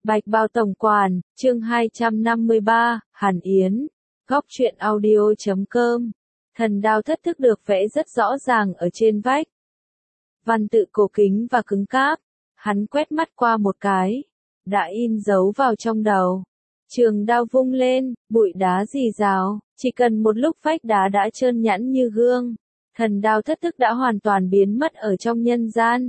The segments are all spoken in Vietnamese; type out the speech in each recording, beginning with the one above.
Bạch Bao Tổng Quản, chương 253, Hàn Yến, góc truyện audio.com. Thần đao thất thức được vẽ rất rõ ràng ở trên vách. Văn tự cổ kính và cứng cáp, hắn quét mắt qua một cái, đã in dấu vào trong đầu. Trường đao vung lên, bụi đá rì rào, chỉ cần một lúc vách đá đã trơn nhẵn như gương. Thần đao thất thức đã hoàn toàn biến mất ở trong nhân gian.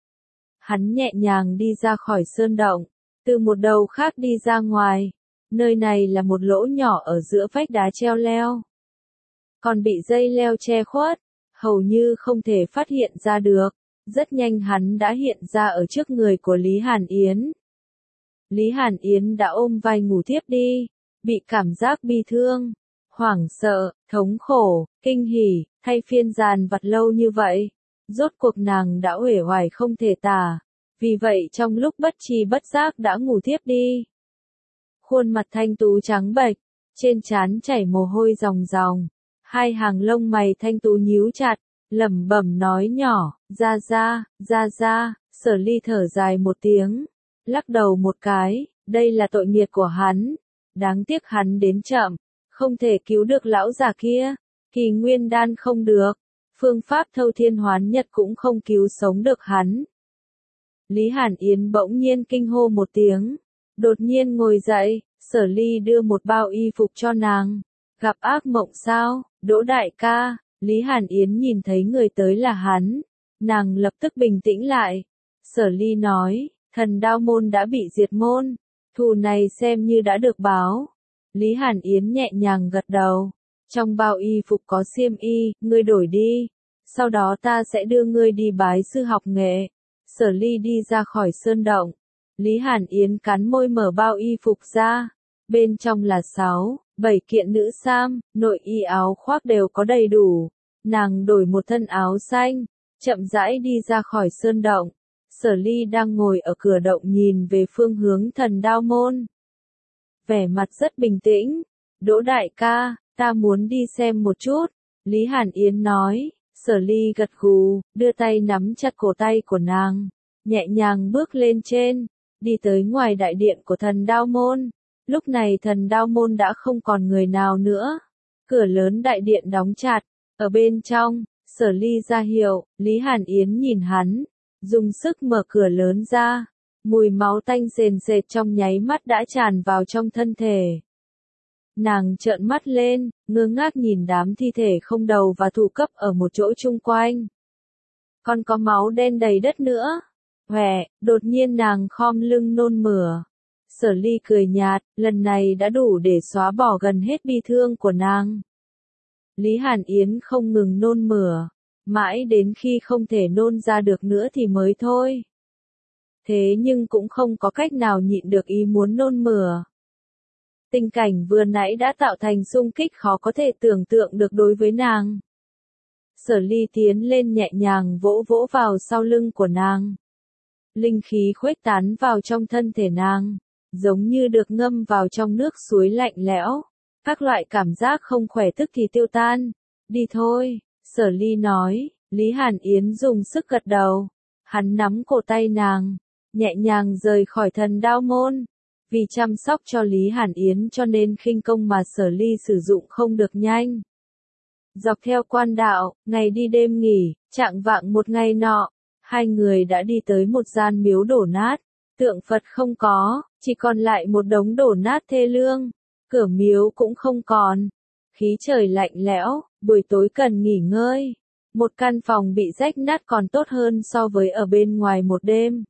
Hắn nhẹ nhàng đi ra khỏi sơn động, từ một đầu khác đi ra ngoài. Nơi này là một lỗ nhỏ ở giữa vách đá treo leo. Còn bị dây leo che khuất, hầu như không thể phát hiện ra được. Rất nhanh hắn đã hiện ra ở trước người của Lý Hàn Yến. Lý Hàn Yến đã ôm vai ngủ thiếp đi, bị cảm giác bi thương, hoảng sợ, thống khổ, kinh hỉ, thay phiên dàn vặt lâu như vậy. Rốt cuộc nàng đã uể oải không thể tả, vì vậy trong lúc bất tri bất giác đã ngủ thiếp đi. Khuôn mặt thanh tú trắng bệch, trên trán chảy mồ hôi ròng ròng, hai hàng lông mày thanh tú nhíu chặt, lẩm bẩm nói nhỏ, ra ra, Sở Ly thở dài một tiếng, lắc đầu một cái, đây là tội nghiệt của hắn, đáng tiếc hắn đến chậm, không thể cứu được lão già kia, kỳ nguyên đan không được, phương pháp thâu thiên hoán nhật cũng không cứu sống được hắn. Lý Hàn Yến bỗng nhiên kinh hô một tiếng, đột nhiên ngồi dậy, Sở Ly đưa một bao y phục cho nàng, gặp ác mộng sao, Đỗ đại ca. Lý Hàn Yến nhìn thấy người tới là hắn, nàng lập tức bình tĩnh lại. Sở Ly nói, thần đao môn đã bị diệt môn, thù này xem như đã được báo. Lý Hàn Yến nhẹ nhàng gật đầu, trong bao y phục có xiêm y, ngươi đổi đi, sau đó ta sẽ đưa ngươi đi bái sư học nghệ. Sở Ly đi ra khỏi sơn động, Lý Hàn Yến cắn môi mở bao y phục ra, bên trong là 7 kiện nữ sam, nội y áo khoác đều có đầy đủ. Nàng đổi một thân áo xanh, chậm rãi đi ra khỏi sơn động. Sở Ly đang ngồi ở cửa động nhìn về phương hướng thần đao môn. Vẻ mặt rất bình tĩnh. Đỗ đại ca, ta muốn đi xem một chút. Lý Hàn Yến nói. Sở Ly gật gù, đưa tay nắm chặt cổ tay của nàng, nhẹ nhàng bước lên trên, đi tới ngoài đại điện của thần đao môn. Lúc này thần đao môn đã không còn người nào nữa. Cửa lớn đại điện đóng chặt, ở bên trong, Sở Ly ra hiệu, Lý Hàn Yến nhìn hắn, dùng sức mở cửa lớn ra, mùi máu tanh sền sệt trong nháy mắt đã tràn vào trong thân thể. Nàng trợn mắt lên, ngơ ngác nhìn đám thi thể không đầu và thủ cấp ở một chỗ chung quanh. Còn có máu đen đầy đất nữa. Hòe, đột nhiên nàng khom lưng nôn mửa. Sở Ly cười nhạt, lần này đã đủ để xóa bỏ gần hết bi thương của nàng. Lý Hàn Yến không ngừng nôn mửa, mãi đến khi không thể nôn ra được nữa thì mới thôi. Thế nhưng cũng không có cách nào nhịn được ý muốn nôn mửa. Tình cảnh vừa nãy đã tạo thành xung kích khó có thể tưởng tượng được đối với nàng. Sở Ly tiến lên nhẹ nhàng vỗ vỗ vào sau lưng của nàng. Linh khí khuếch tán vào trong thân thể nàng, giống như được ngâm vào trong nước suối lạnh lẽo. Các loại cảm giác không khỏe tức thì tiêu tan. Đi thôi, Sở Ly nói. Lý Hàn Yến dùng sức gật đầu. Hắn nắm cổ tay nàng, nhẹ nhàng rời khỏi thần đao môn. Vì chăm sóc cho Lý Hàn Yến cho nên khinh công mà Sở Ly sử dụng không được nhanh. Dọc theo quan đạo, ngày đi đêm nghỉ, chạng vạng một ngày nọ, hai người đã đi tới một gian miếu đổ nát. Tượng Phật không có, chỉ còn lại một đống đổ nát thê lương. Cửa miếu cũng không còn. Khí trời lạnh lẽo, buổi tối cần nghỉ ngơi. Một căn phòng bị rách nát còn tốt hơn so với ở bên ngoài một đêm.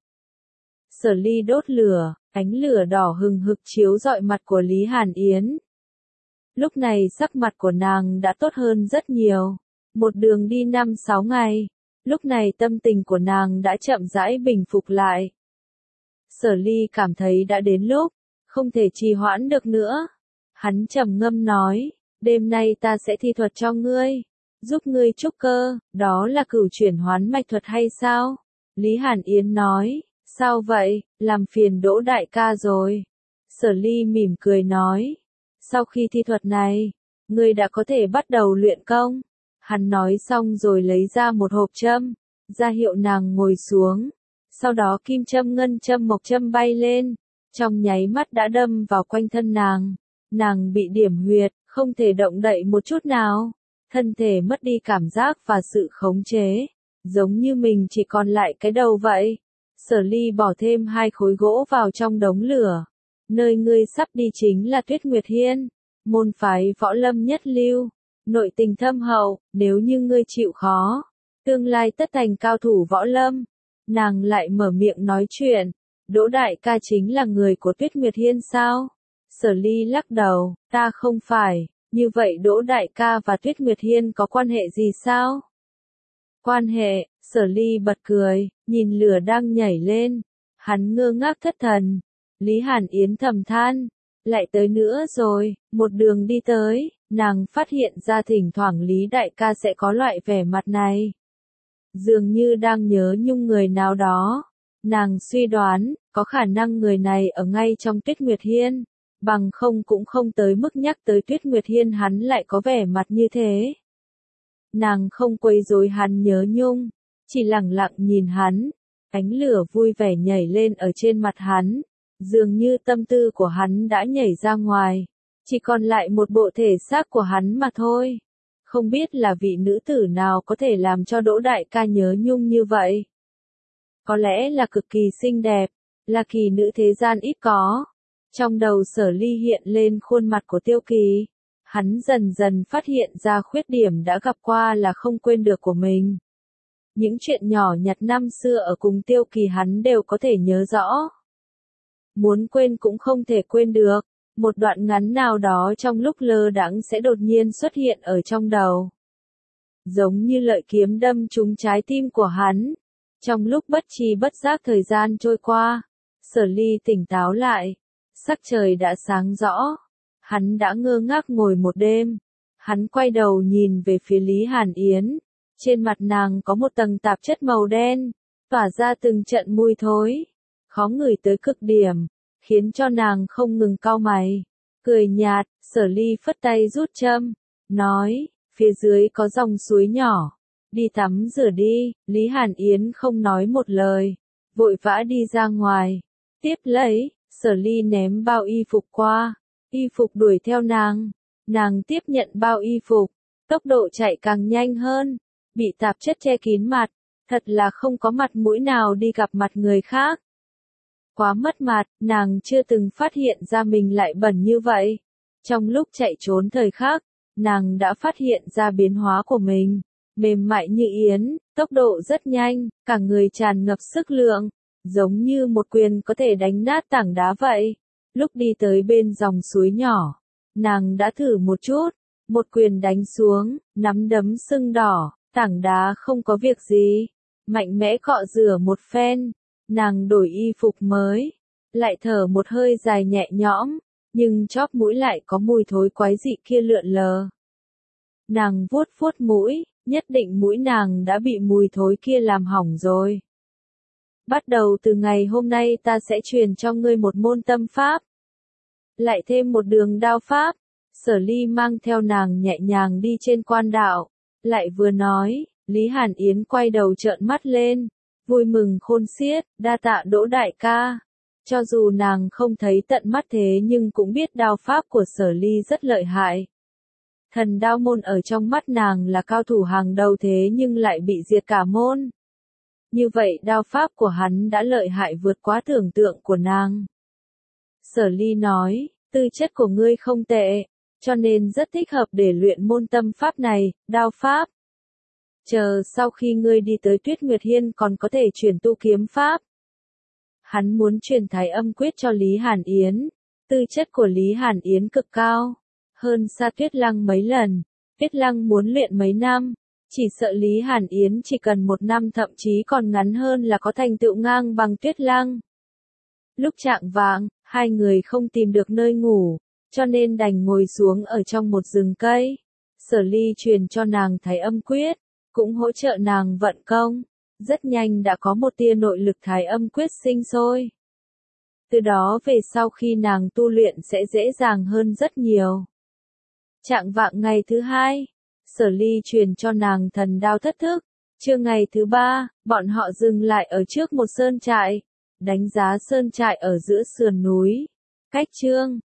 Sở Ly đốt lửa, ánh lửa đỏ hừng hực chiếu rọi mặt của Lý Hàn Yến. Lúc này sắc mặt của nàng đã tốt hơn rất nhiều. Một đường đi 5-6 ngày. Lúc này tâm tình của nàng đã chậm rãi bình phục lại. Sở Ly cảm thấy đã đến lúc, không thể trì hoãn được nữa. Hắn trầm ngâm nói, đêm nay ta sẽ thi thuật cho ngươi, giúp ngươi trúc cơ, đó là cửu chuyển hoán mạch thuật hay sao? Lý Hàn Yến nói, sao vậy, làm phiền Đỗ đại ca rồi. Sở Ly mỉm cười nói, sau khi thi thuật này, ngươi đã có thể bắt đầu luyện công. Hắn nói xong rồi lấy ra một hộp châm, ra hiệu nàng ngồi xuống. Sau đó kim châm ngân châm mộc châm bay lên, trong nháy mắt đã đâm vào quanh thân nàng. Nàng bị điểm huyệt, không thể động đậy một chút nào. Thân thể mất đi cảm giác và sự khống chế, giống như mình chỉ còn lại cái đầu vậy. Sở Ly bỏ thêm 2 khối gỗ vào trong đống lửa. Nơi ngươi sắp đi chính là Tuyết Nguyệt Hiên, môn phái võ lâm nhất lưu, nội tình thâm hậu, nếu như ngươi chịu khó, tương lai tất thành cao thủ võ lâm. Nàng lại mở miệng nói chuyện, Đỗ đại ca chính là người của Tuyết Nguyệt Hiên sao? Sở Ly lắc đầu, ta không phải, như vậy Đỗ đại ca và Tuyết Nguyệt Hiên có quan hệ gì sao? Quan hệ, Sở Ly bật cười, nhìn lửa đang nhảy lên, hắn ngơ ngác thất thần. Lý Hàn Yến thầm than, lại tới nữa rồi, một đường đi tới, nàng phát hiện ra thỉnh thoảng Lý đại ca sẽ có loại vẻ mặt này. Dường như đang nhớ nhung người nào đó. Nàng suy đoán, có khả năng người này ở ngay trong Tuyết Nguyệt Hiên, bằng không cũng không tới mức nhắc tới Tuyết Nguyệt Hiên hắn lại có vẻ mặt như thế. Nàng không quấy rối hắn nhớ nhung, chỉ lặng lặng nhìn hắn, ánh lửa vui vẻ nhảy lên ở trên mặt hắn, dường như tâm tư của hắn đã nhảy ra ngoài, chỉ còn lại một bộ thể xác của hắn mà thôi. Không biết là vị nữ tử nào có thể làm cho Đỗ đại ca nhớ nhung như vậy. Có lẽ là cực kỳ xinh đẹp, là kỳ nữ thế gian ít có. Trong đầu Sở Ly hiện lên khuôn mặt của Tiêu Kỳ. Hắn dần dần phát hiện ra khuyết điểm đã gặp qua là không quên được của mình. Những chuyện nhỏ nhặt năm xưa ở cùng Tiêu Kỳ hắn đều có thể nhớ rõ. Muốn quên cũng không thể quên được, một đoạn ngắn nào đó trong lúc lơ đãng sẽ đột nhiên xuất hiện ở trong đầu. Giống như lợi kiếm đâm trúng trái tim của hắn. Trong lúc bất tri bất giác thời gian trôi qua, Sở Ly tỉnh táo lại, sắc trời đã sáng rõ. Hắn đã ngơ ngác ngồi một đêm. Hắn quay đầu nhìn về phía Lý Hàn Yến. Trên mặt nàng có một tầng tạp chất màu đen, tỏa ra từng trận mùi thối, khó ngửi tới cực điểm, khiến cho nàng không ngừng cau mày. Cười nhạt, Sở Ly phất tay rút châm, nói, phía dưới có dòng suối nhỏ, đi tắm rửa đi. Lý Hàn Yến không nói một lời, vội vã đi ra ngoài. Tiếp lấy, Sở Ly ném bao y phục qua, y phục đuổi theo nàng tiếp nhận bao y phục, tốc độ chạy càng nhanh hơn, bị tạp chất che kín mặt, thật là không có mặt mũi nào đi gặp mặt người khác. Quá mất mặt, nàng chưa từng phát hiện ra mình lại bẩn như vậy. Trong lúc chạy trốn thời khắc, nàng đã phát hiện ra biến hóa của mình, mềm mại như yến, tốc độ rất nhanh, cả người tràn ngập sức lượng, giống như một quyền có thể đánh nát tảng đá vậy. Lúc đi tới bên dòng suối nhỏ, nàng đã thử một chút, một quyền đánh xuống, nắm đấm sưng đỏ, tảng đá không có việc gì, mạnh mẽ cọ rửa một phen, nàng đổi y phục mới, lại thở một hơi dài nhẹ nhõm, nhưng chóp mũi lại có mùi thối quái dị kia lượn lờ. Nàng vuốt vuốt mũi, nhất định mũi nàng đã bị mùi thối kia làm hỏng rồi. Bắt đầu từ ngày hôm nay ta sẽ truyền cho ngươi một môn tâm pháp. Lại thêm một đường đao pháp. Sở Ly mang theo nàng nhẹ nhàng đi trên quan đạo. Lại vừa nói, Lý Hàn Yến quay đầu trợn mắt lên. Vui mừng khôn xiết, đa tạ Đỗ đại ca. Cho dù nàng không thấy tận mắt thế nhưng cũng biết đao pháp của Sở Ly rất lợi hại. Thần đao môn ở trong mắt nàng là cao thủ hàng đầu thế nhưng lại bị diệt cả môn. Như vậy đao pháp của hắn đã lợi hại vượt quá tưởng tượng của nàng. Sở Ly nói, tư chất của ngươi không tệ, cho nên rất thích hợp để luyện môn tâm pháp này, đao pháp. Chờ sau khi ngươi đi tới Tuyết Nguyệt Hiên còn có thể chuyển tu kiếm pháp. Hắn muốn truyền Thái Âm Quyết cho Lý Hàn Yến. Tư chất của Lý Hàn Yến cực cao, hơn xa Tuyết Lăng mấy lần. Tuyết Lăng muốn luyện mấy năm, chỉ sợ Lý Hàn Yến chỉ cần 1 năm thậm chí còn ngắn hơn là có thành tựu ngang bằng Tuyết Lăng. Lúc chạng vạng, hai người không tìm được nơi ngủ, cho nên đành ngồi xuống ở trong một rừng cây. Sở Ly truyền cho nàng Thái Âm Quyết, cũng hỗ trợ nàng vận công. Rất nhanh đã có một tia nội lực Thái Âm Quyết sinh sôi. Từ đó về sau khi nàng tu luyện sẽ dễ dàng hơn rất nhiều. Chạng vạng ngày thứ 2, Sở Ly truyền cho nàng thần đao thất thức. Trưa ngày thứ 3, bọn họ dừng lại ở trước một sơn trại. Đánh giá sơn trại ở giữa sườn núi. Cách chương